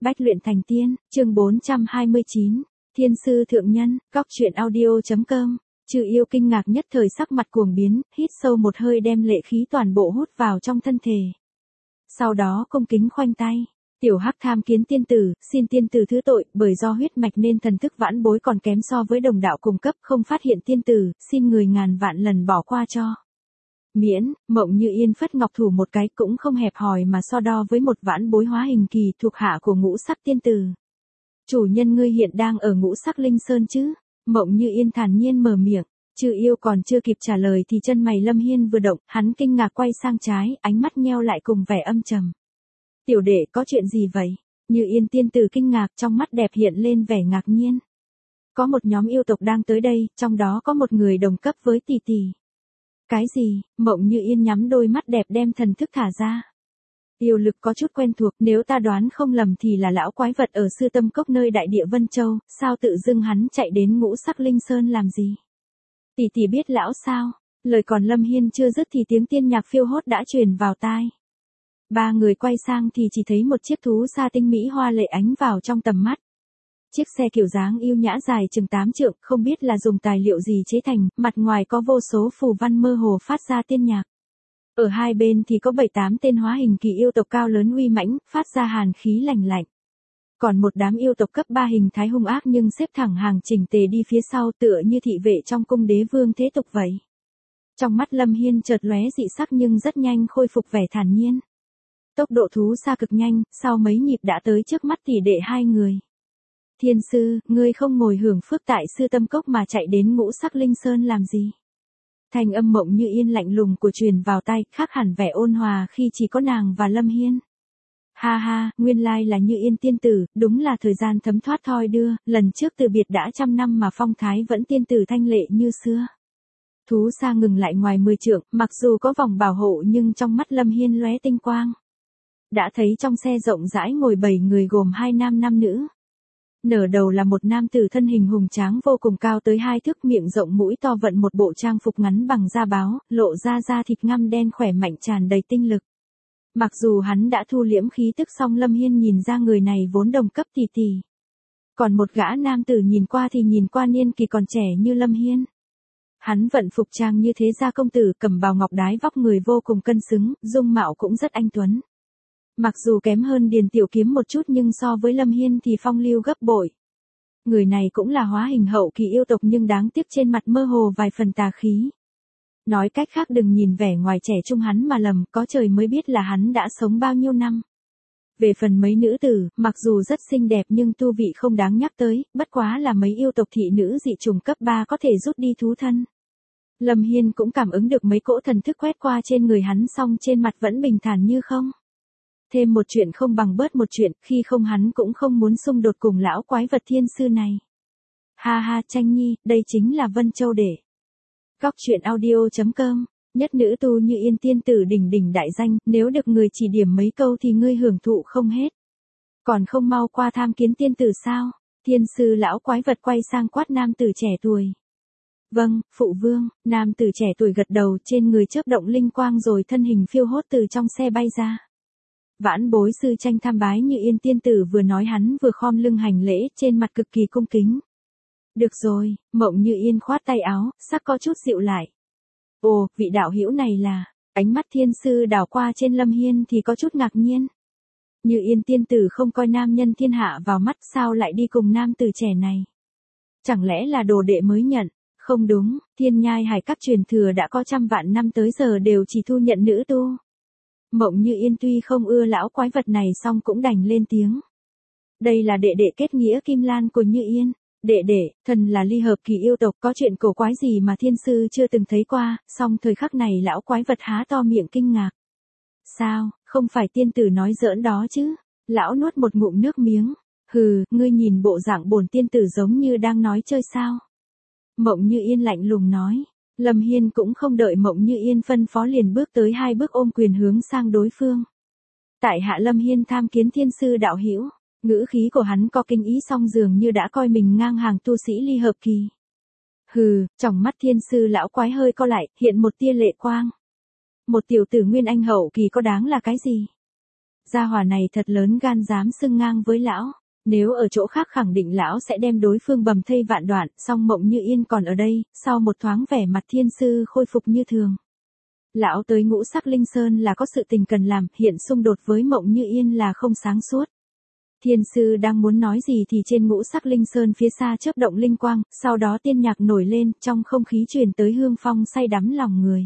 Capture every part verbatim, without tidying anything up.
Bách luyện thành tiên, chương bốn trăm hai mươi chín, Thiên sư thượng nhân, góc truyện audio.com. Trừ yêu kinh ngạc nhất thời sắc mặt cuồng biến, hít sâu một hơi đem lệ khí toàn bộ hút vào trong thân thể. Sau đó cung kính khoanh tay. Tiểu Hắc tham kiến tiên tử, xin tiên tử thứ tội, bởi do huyết mạch nên thần thức vãn bối còn kém so với đồng đạo cùng cấp, không phát hiện tiên tử, xin người ngàn vạn lần bỏ qua cho. Miễn, Mộng Như Yên phất ngọc thủ một cái cũng không hẹp hòi mà so đo với một vãn bối hóa hình kỳ thuộc hạ của ngũ sắc tiên tử. Chủ nhân ngươi hiện đang ở ngũ sắc linh sơn chứ? Mộng Như Yên thản nhiên mở miệng. Trừ yêu còn chưa kịp trả lời thì chân mày Lâm Hiên vừa động, hắn kinh ngạc quay sang trái, ánh mắt nheo lại cùng vẻ âm trầm. Tiểu đệ có chuyện gì vậy? Như Yên tiên tử kinh ngạc, trong mắt đẹp hiện lên vẻ ngạc nhiên. Có một nhóm yêu tộc đang tới đây, trong đó có một người đồng cấp với tỷ tỷ. Cái gì? Mộng Như Yên nhắm đôi mắt đẹp đem thần thức thả ra. Yêu lực có chút quen thuộc, nếu ta đoán không lầm thì là lão quái vật ở Sư Tâm Cốc nơi đại địa Vân Châu, sao tự dưng hắn chạy đến ngũ sắc linh sơn làm gì? Tỷ tỷ biết lão sao? Lời còn Lâm Hiên chưa dứt thì tiếng tiên nhạc phiêu hốt đã truyền vào tai. Ba người quay sang thì chỉ thấy một chiếc thú sa tinh mỹ hoa lệ ánh vào trong tầm mắt. Chiếc xe kiểu dáng yêu nhã dài chừng tám trượng, không biết là dùng tài liệu gì chế thành, mặt ngoài có vô số phù văn mơ hồ phát ra tiên nhạc. Ở hai bên thì có bảy tám tên hóa hình kỳ yêu tộc cao lớn uy mãnh, phát ra hàn khí lạnh lạnh. Còn một đám yêu tộc cấp ba hình thái hung ác nhưng xếp thẳng hàng chỉnh tề đi phía sau tựa như thị vệ trong cung đế vương thế tục vậy. Trong mắt Lâm Hiên chợt lóe dị sắc nhưng rất nhanh khôi phục vẻ thản nhiên. Tốc độ thú xa cực nhanh, sau mấy nhịp đã tới trước mắt tỷ đệ hai người. Thiên sư, ngươi không ngồi hưởng phước tại Sư Tâm Cốc mà chạy đến ngũ sắc linh sơn làm gì? Thanh âm Mộng Như Yên lạnh lùng của truyền vào tai, khác hẳn vẻ ôn hòa khi chỉ có nàng và Lâm Hiên. Ha ha, nguyên lai là Như Yên tiên tử, đúng là thời gian thấm thoát thoi đưa, lần trước từ biệt đã trăm năm mà phong thái vẫn tiên tử thanh lệ như xưa. Thú xa ngừng lại ngoài mười trượng, mặc dù có vòng bảo hộ nhưng trong mắt Lâm Hiên lóe tinh quang. Đã thấy trong xe rộng rãi ngồi bảy người gồm hai nam năm nữ. Nở đầu là một nam tử thân hình hùng tráng vô cùng cao tới hai thước, miệng rộng mũi to, vận một bộ trang phục ngắn bằng da báo, lộ ra da thịt ngăm đen khỏe mạnh tràn đầy tinh lực. Mặc dù hắn đã thu liễm khí tức song Lâm Hiên nhìn ra người này vốn đồng cấp tỷ tỷ. Còn một gã nam tử nhìn qua thì nhìn qua niên kỳ còn trẻ như Lâm Hiên. Hắn vận phục trang như thế gia công tử, cầm bào ngọc đái, vóc người vô cùng cân xứng, dung mạo cũng rất anh tuấn. Mặc dù kém hơn Điền Tiểu Kiếm một chút nhưng so với Lâm Hiên thì phong lưu gấp bội. Người này cũng là hóa hình hậu kỳ yêu tộc nhưng đáng tiếc trên mặt mơ hồ vài phần tà khí. Nói cách khác đừng nhìn vẻ ngoài trẻ trung hắn mà lầm, có trời mới biết là hắn đã sống bao nhiêu năm. Về phần mấy nữ tử, mặc dù rất xinh đẹp nhưng tu vị không đáng nhắc tới, bất quá là mấy yêu tộc thị nữ dị trùng cấp ba có thể rút đi thú thân. Lâm Hiên cũng cảm ứng được mấy cỗ thần thức quét qua trên người hắn song trên mặt vẫn bình thản như không. Thêm một chuyện không bằng bớt một chuyện, khi không hắn cũng không muốn xung đột cùng lão quái vật thiên sư này. Ha ha Tranh Nhi, đây chính là Vân Châu Đệ. Góc truyện audio.com, nhất nữ tu Như Yên tiên tử đỉnh đỉnh đại danh, nếu được người chỉ điểm mấy câu thì ngươi hưởng thụ không hết. Còn không mau qua tham kiến tiên tử sao? Thiên sư lão quái vật quay sang quát nam tử trẻ tuổi. Vâng, phụ vương, nam tử trẻ tuổi gật đầu, trên người chớp động linh quang rồi thân hình phiêu hốt từ trong xe bay ra. Vãn bối sư Tranh tham bái Như Yên tiên tử, vừa nói hắn vừa khom lưng hành lễ, trên mặt cực kỳ cung kính. Được rồi, Mộng Như Yên khoát tay áo, sắc có chút dịu lại. Ồ, vị đạo hữu này là, ánh mắt thiên sư đảo qua trên Lâm Hiên thì có chút ngạc nhiên. Như Yên tiên tử không coi nam nhân thiên hạ vào mắt, sao lại đi cùng nam tử trẻ này? Chẳng lẽ là đồ đệ mới nhận? Không đúng, Thiên Nhai Hải các truyền thừa đã có trăm vạn năm tới giờ đều chỉ thu nhận nữ tu. Mộng Như Yên tuy không ưa lão quái vật này song cũng đành lên tiếng. Đây là đệ đệ kết nghĩa Kim Lan của Như Yên. Đệ đệ, thần là ly hợp kỳ yêu tộc, có chuyện cổ quái gì mà thiên sư chưa từng thấy qua, song thời khắc này lão quái vật há to miệng kinh ngạc. Sao, không phải tiên tử nói giỡn đó chứ? Lão nuốt một ngụm nước miếng. Hừ, ngươi nhìn bộ dạng bổn tiên tử giống như đang nói chơi sao? Mộng Như Yên lạnh lùng nói. Lâm Hiên cũng không đợi Mộng Như Yên phân phó liền bước tới hai bước ôm quyền hướng sang đối phương. Tại hạ Lâm Hiên tham kiến thiên sư đạo hữu. Ngữ khí của hắn có kinh ý song dường như đã coi mình ngang hàng tu sĩ ly hợp kỳ. Hừ, trong mắt thiên sư lão quái hơi co lại, hiện một tia lệ quang. Một tiểu tử nguyên anh hậu kỳ có đáng là cái gì? Gia hỏa này thật lớn gan dám xưng ngang với lão. Nếu ở chỗ khác khẳng định lão sẽ đem đối phương bầm thây vạn đoạn, song Mộng Như Yên còn ở đây, sau một thoáng vẻ mặt thiên sư khôi phục như thường. Lão tới Ngũ Sắc Linh Sơn là có sự tình cần làm, hiện xung đột với Mộng Như Yên là không sáng suốt. Thiên sư đang muốn nói gì thì trên Ngũ Sắc Linh Sơn phía xa chớp động linh quang, sau đó tiên nhạc nổi lên, trong không khí truyền tới hương phong say đắm lòng người.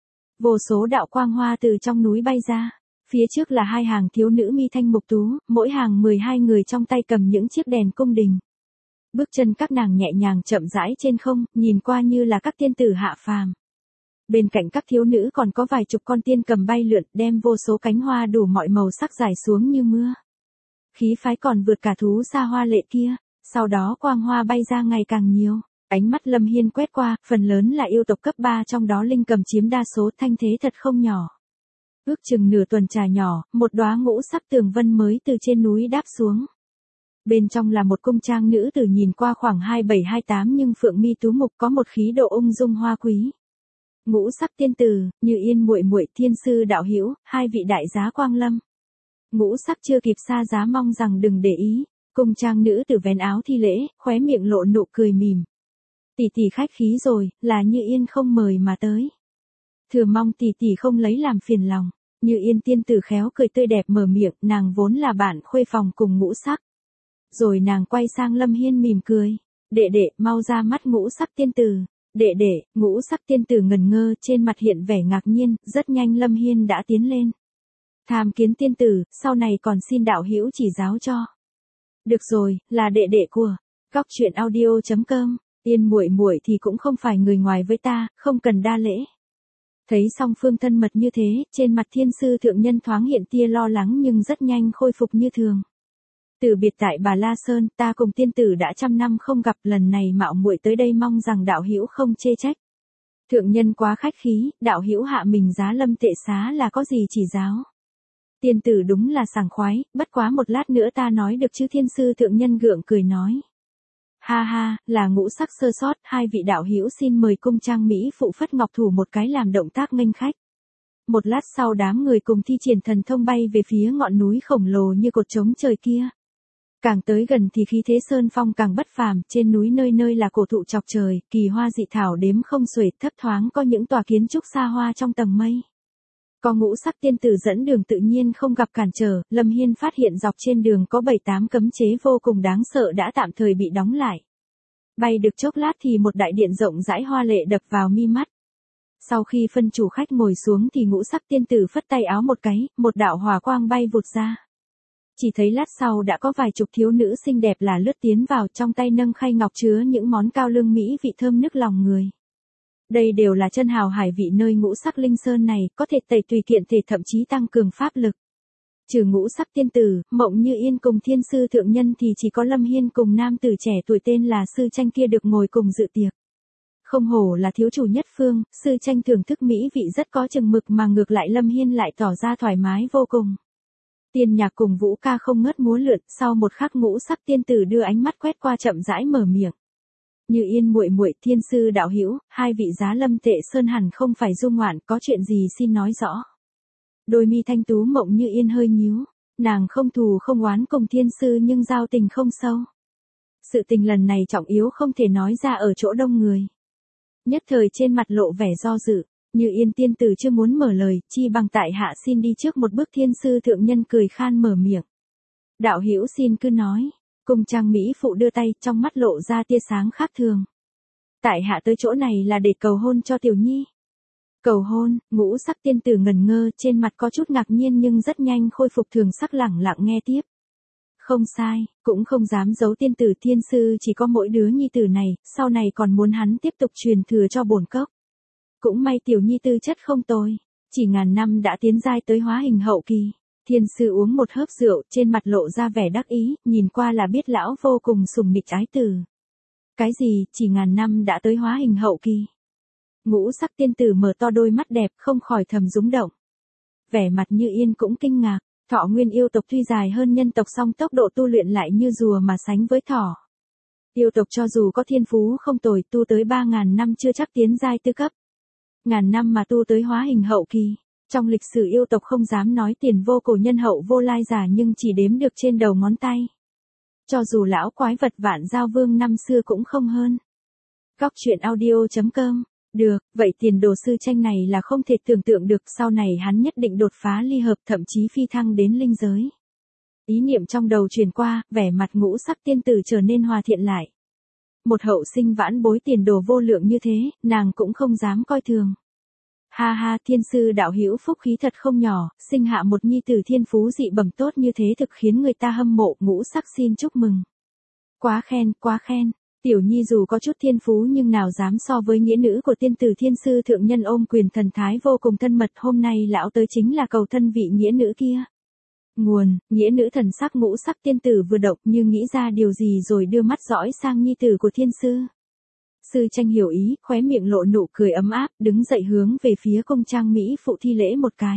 Vô số đạo quang hoa từ trong núi bay ra. Phía trước là hai hàng thiếu nữ mi thanh mục tú, mỗi hàng mười hai người trong tay cầm những chiếc đèn cung đình. Bước chân các nàng nhẹ nhàng chậm rãi trên không, nhìn qua như là các tiên tử hạ phàm. Bên cạnh các thiếu nữ còn có vài chục con tiên cầm bay lượn, đem vô số cánh hoa đủ mọi màu sắc rải xuống như mưa. Khí phái còn vượt cả thú xa hoa lệ kia, sau đó quang hoa bay ra ngày càng nhiều. Ánh mắt Lâm Hiên quét qua, phần lớn là yêu tộc cấp ba, trong đó linh cầm chiếm đa số, thanh thế thật không nhỏ. Ước chừng nửa tuần trà nhỏ, một đóa ngũ sắc tường vân mới từ trên núi đáp xuống. Bên trong là một cung trang nữ tử nhìn qua khoảng hai bảy hai tám nhưng phượng mi tú mục, có một khí độ ung dung hoa quý. Ngũ sắc tiên tử, Như Yên muội muội, thiên sư đạo hữu, hai vị đại giá quang lâm. Ngũ sắc chưa kịp xa giá mong rằng đừng để ý. Cung trang nữ tử vén áo thi lễ, khóe miệng lộ nụ cười mỉm. Tỷ tỷ khách khí rồi, là Như Yên không mời mà tới. Thừa mong tỷ tỷ không lấy làm phiền lòng. Như Yên tiên tử khéo cười tươi đẹp mở miệng, nàng vốn là bạn khuê phòng cùng Ngũ Sắc. Rồi nàng quay sang Lâm Hiên mỉm cười. Đệ đệ, mau ra mắt Ngũ Sắc tiên tử. Đệ đệ, Ngũ Sắc tiên tử ngần ngơ, trên mặt hiện vẻ ngạc nhiên, rất nhanh Lâm Hiên đã tiến lên. Tham kiến tiên tử, sau này còn xin đạo hữu chỉ giáo cho. Được rồi, là đệ đệ của Cóc Truyện Audio chấm com. Yên muội muội thì cũng không phải người ngoài với ta, không cần đa lễ. Thấy song phương thân mật như thế, trên mặt thiên sư thượng nhân thoáng hiện tia lo lắng nhưng rất nhanh khôi phục như thường. Từ biệt tại Bà La Sơn, ta cùng tiên tử đã trăm năm không gặp, lần này mạo muội tới đây mong rằng đạo hữu không chê trách. Thượng nhân quá khách khí, đạo hữu hạ mình giá lâm tệ xá là có gì chỉ giáo. Tiên tử đúng là sảng khoái, bất quá một lát nữa ta nói được chứ, thiên sư thượng nhân gượng cười nói. Ha ha, là Ngũ Sắc sơ sót, hai vị đạo hữu xin mời cung trang mỹ phụ phất ngọc thủ một cái làm động tác nghênh khách. Một lát sau đám người cùng thi triển thần thông bay về phía ngọn núi khổng lồ như cột trống trời kia. Càng tới gần thì khí thế sơn phong càng bất phàm, trên núi nơi nơi là cổ thụ chọc trời, kỳ hoa dị thảo đếm không xuể, thấp thoáng có những tòa kiến trúc xa hoa trong tầng mây. Có Ngũ Sắc tiên tử dẫn đường tự nhiên không gặp cản trở, Lâm Hiên phát hiện dọc trên đường có bảy tám cấm chế vô cùng đáng sợ đã tạm thời bị đóng lại. Bay được chốc lát thì một đại điện rộng rãi hoa lệ đập vào mi mắt. Sau khi phân chủ khách ngồi xuống thì Ngũ Sắc tiên tử phất tay áo một cái, một đạo hỏa quang bay vụt ra. Chỉ thấy lát sau đã có vài chục thiếu nữ xinh đẹp là lướt tiến vào, trong tay nâng khay ngọc chứa những món cao lương mỹ vị thơm nức lòng người. Đây đều là chân hào hải vị nơi Ngũ Sắc Linh Sơn này, có thể tẩy tùy kiện thể, thậm chí tăng cường pháp lực. Trừ Ngũ Sắc tiên tử, Mộng Như Yên cùng thiên sư thượng nhân thì chỉ có Lâm Hiên cùng nam tử trẻ tuổi tên là Sư Tranh kia được ngồi cùng dự tiệc. Không hổ là thiếu chủ nhất phương, Sư Tranh thưởng thức mỹ vị rất có chừng mực mà ngược lại Lâm Hiên lại tỏ ra thoải mái vô cùng. Tiên nhạc cùng vũ ca không ngớt múa lượn, sau một khắc Ngũ Sắc tiên tử đưa ánh mắt quét qua chậm rãi mở miệng. Như Yên muội muội, thiên sư đạo hữu, hai vị giá lâm tệ sơn hẳn không phải du ngoạn, có chuyện gì xin nói rõ. Đôi mi thanh tú Mộng Như Yên hơi nhíu, nàng không thù không oán cùng thiên sư nhưng giao tình không sâu. Sự tình lần này trọng yếu không thể nói ra ở chỗ đông người. Nhất thời trên mặt lộ vẻ do dự, Như Yên tiên tử chưa muốn mở lời, chi bằng tại hạ xin đi trước một bước. Thiên sư thượng nhân cười khan mở miệng. Đạo hữu xin cứ nói. Cung trang mỹ phụ đưa tay, trong mắt lộ ra tia sáng khác thường. Tại hạ tới chỗ này là để cầu hôn cho tiểu nhi. Cầu hôn, Ngũ Sắc tiên tử ngần ngơ, trên mặt có chút ngạc nhiên nhưng rất nhanh khôi phục thường sắc, lẳng lặng nghe tiếp. Không sai, cũng không dám giấu tiên tử, thiên sư chỉ có mỗi đứa nhi tử này, sau này còn muốn hắn tiếp tục truyền thừa cho bổn cốc. Cũng may tiểu nhi tư chất không tồi, chỉ ngàn năm đã tiến giai tới hóa hình hậu kỳ. Thiên sư uống một hớp rượu, trên mặt lộ ra vẻ đắc ý, nhìn qua là biết lão vô cùng sùng nịch ái tử. Cái gì, chỉ ngàn năm đã tới hóa hình hậu kỳ? Ngũ Sắc tiên tử mở to đôi mắt đẹp, không khỏi thầm rúng động. Vẻ mặt Như Yên cũng kinh ngạc, thọ nguyên yêu tộc tuy dài hơn nhân tộc song tốc độ tu luyện lại như rùa mà sánh với thỏ. Yêu tộc cho dù có thiên phú không tồi, tu tới ba ngàn năm chưa chắc tiến giai tư cấp. Ngàn năm mà tu tới hóa hình hậu kỳ. Trong lịch sử yêu tộc không dám nói tiền vô cổ nhân hậu vô lai giả nhưng chỉ đếm được trên đầu ngón tay. Cho dù lão quái vật Vạn Giao Vương năm xưa cũng không hơn. Góc truyện audio chấm com. Được, vậy tiền đồ sư tranh này là không thể tưởng tượng được, sau này hắn nhất định đột phá ly hợp, thậm chí phi thăng đến linh giới. Ý niệm trong đầu truyền qua, vẻ mặt ngũ sắc tiên tử trở nên hòa thiện lại. Một hậu sinh vãn bối tiền đồ vô lượng như thế, nàng cũng không dám coi thường. Ha ha, thiên sư đạo hữu phúc khí thật không nhỏ, sinh hạ một nhi tử thiên phú dị bẩm tốt như thế thực khiến người ta hâm mộ, ngũ sắc xin chúc mừng. Quá khen, quá khen. Tiểu nhi dù có chút thiên phú nhưng nào dám so với nghĩa nữ của tiên tử thiên sư thượng nhân, ôm quyền thần thái vô cùng thân mật, hôm nay lão tới chính là cầu thân vị nghĩa nữ kia. Nguồn, nghĩa nữ thần sắc ngũ sắc tiên tử vừa động như nghĩ ra điều gì rồi đưa mắt dõi sang nhi tử của thiên sư. Sư tranh hiểu ý, khóe miệng lộ nụ cười ấm áp, đứng dậy hướng về phía công trang mỹ phụ thi lễ một cái.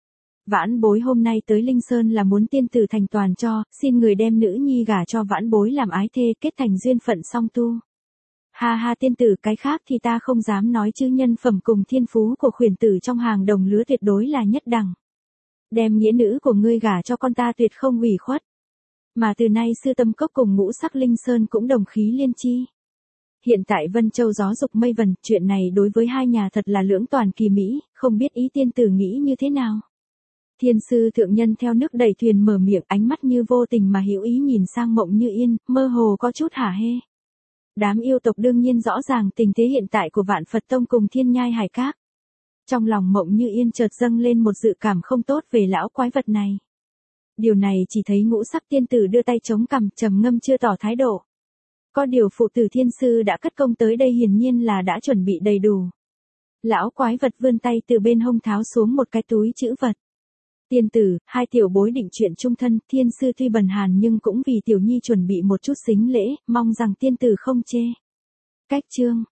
Vãn bối hôm nay tới Linh Sơn là muốn tiên tử thành toàn cho, xin người đem nữ nhi gả cho vãn bối làm ái thê, kết thành duyên phận song tu. Ha ha, tiên tử, cái khác thì ta không dám nói chứ nhân phẩm cùng thiên phú của khuyển tử trong hàng đồng lứa tuyệt đối là nhất đẳng. Đem nghĩa nữ của ngươi gả cho con ta tuyệt không ủy khuất. Mà từ nay sư tâm cốc cùng ngũ sắc Linh Sơn cũng đồng khí liên chi. Hiện tại Vân Châu gió dục mây vần, chuyện này đối với hai nhà thật là lưỡng toàn kỳ mỹ, không biết ý tiên tử nghĩ như thế nào. Thiên sư thượng nhân theo nước đẩy thuyền mở miệng, ánh mắt như vô tình mà hữu ý nhìn sang Mộng Như Yên, mơ hồ có chút hả hê. Đám yêu tộc đương nhiên rõ ràng tình thế hiện tại của Vạn Phật Tông cùng Thiên Nhai Hải Các. Trong lòng Mộng Như Yên chợt dâng lên một dự cảm không tốt về lão quái vật này. Điều này chỉ thấy ngũ sắc tiên tử đưa tay chống cằm, trầm ngâm chưa tỏ thái độ. Có điều phụ tử thiên sư đã cất công tới đây hiển nhiên là đã chuẩn bị đầy đủ. Lão quái vật vươn tay từ bên hông tháo xuống một cái túi trữ vật. Tiên tử, hai tiểu bối định chuyện chung thân, thiên sư tuy bần hàn nhưng cũng vì tiểu nhi chuẩn bị một chút sính lễ, mong rằng tiên tử không chê. Cách chương.